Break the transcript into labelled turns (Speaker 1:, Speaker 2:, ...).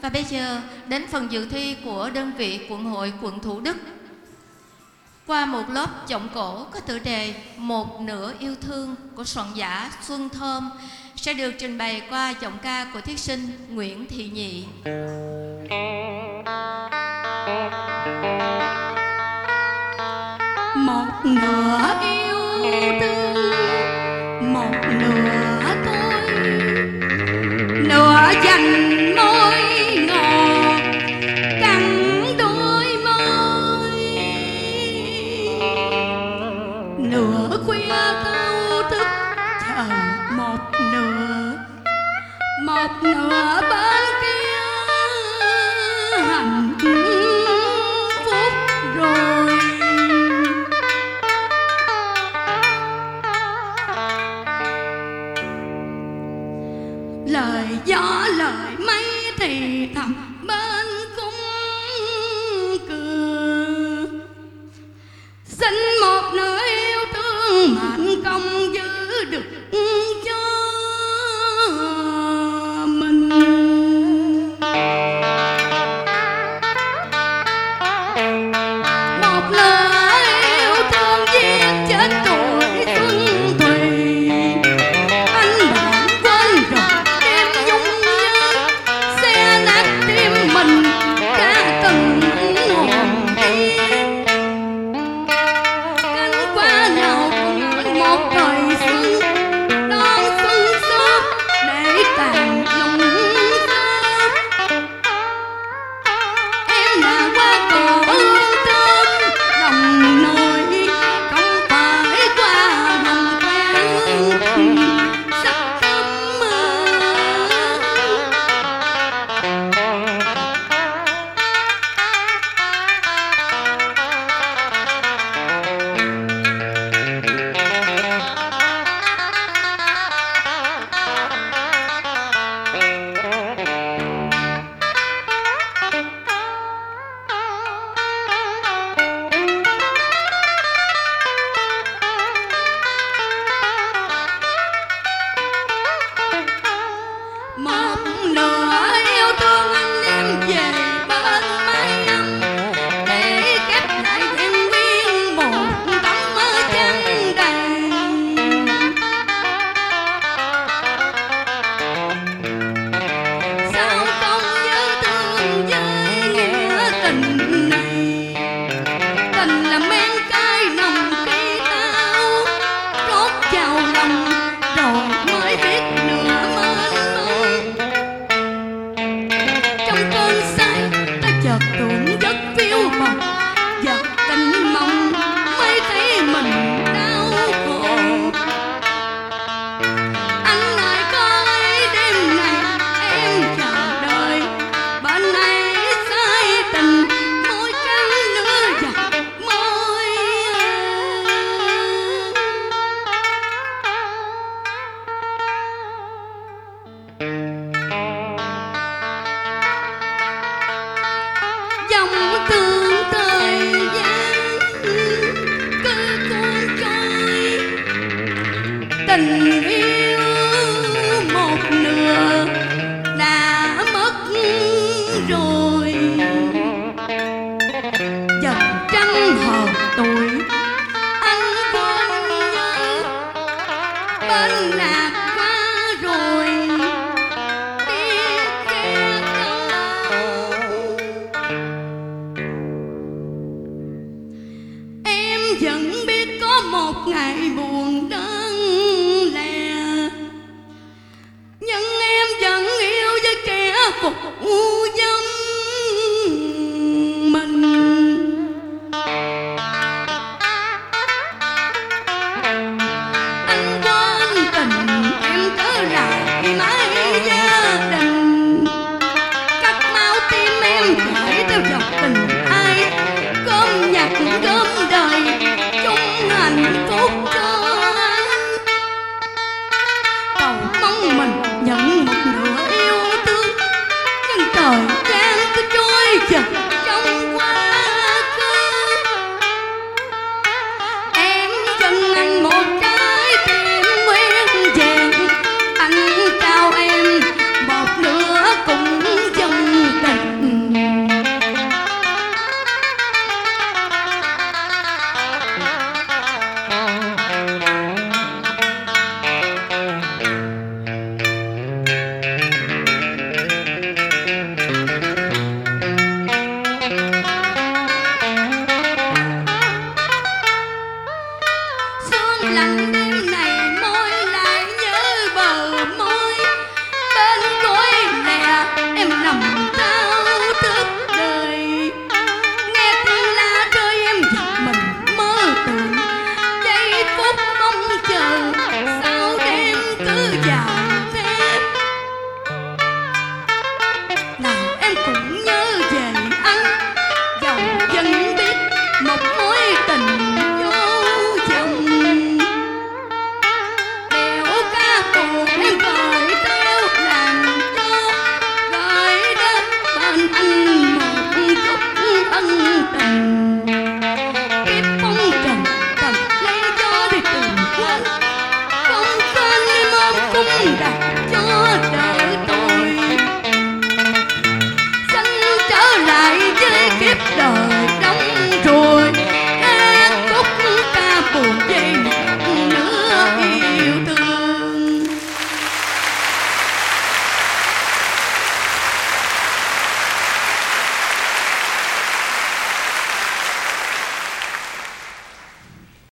Speaker 1: Và bây giờ đến phần dự thi của đơn vị quận hội quận Thủ Đức. Qua một lớp giọng cổ có tựa đề Một nửa yêu thương của soạn giả Xuân Thơm sẽ được trình bày qua giọng ca của thí sinh Nguyễn Thị Nhị.
Speaker 2: Một nửa yêu thương, một nửa tôi, nửa dành môi ngọt cắn đôi môi, nửa khuya thao thức chờ một nửa bên kia hạnh phúc rồi. Lời gió lời mây thì thầm bên cung cửa, xin một nửa yêu thương mạnh công giữ được cho mình. Một nửa yêu thương giết chết tuổi xuân thùy, anh bạn quên rồi đêm dung nhớ, xe nát tim mình đã từng hồn đi. Cánh qua nào cũng một thời xuân, đón xuân sớm để tàn lùng sớm. Em là qua cổ tôm đồng nồi, không phải qua hồng quen sắc thắm mơ. Một nửa yêu thương anh em về bên mái ấm, để kết lại vẹn nguyên một tấm chân đầy. Sao không nhớ thương với nghĩa tình này, tình là men cay nồng khi tao trót vào lòng rồi mới biết nửa mênh mông. Trong cơn say ta chợt tưởng giấc phiêu bồng, giật tình mộng mới thấy mình đau khổ. Anh ơi có ấy đêm này em chờ đợi, bên này say tình môi trắng nữa giặt môi. Dòng tương thời gian cứ cuốn trôi, tình yêu một nửa đã mất rồi. Dần trăng hờn tuổi anh quên nhớ, bên lạc qua rồi biết kẻ đâu. Em vẫn biết có một ngày buồn đơn lẻ, nhưng em vẫn yêu với kẻ phục giống mình. Anh quên tình em trở lại mái gia đình, cắt máu tim em gửi theo dòng tình ai, gom nhặt gom đời chung hạnh phúc cho anh đã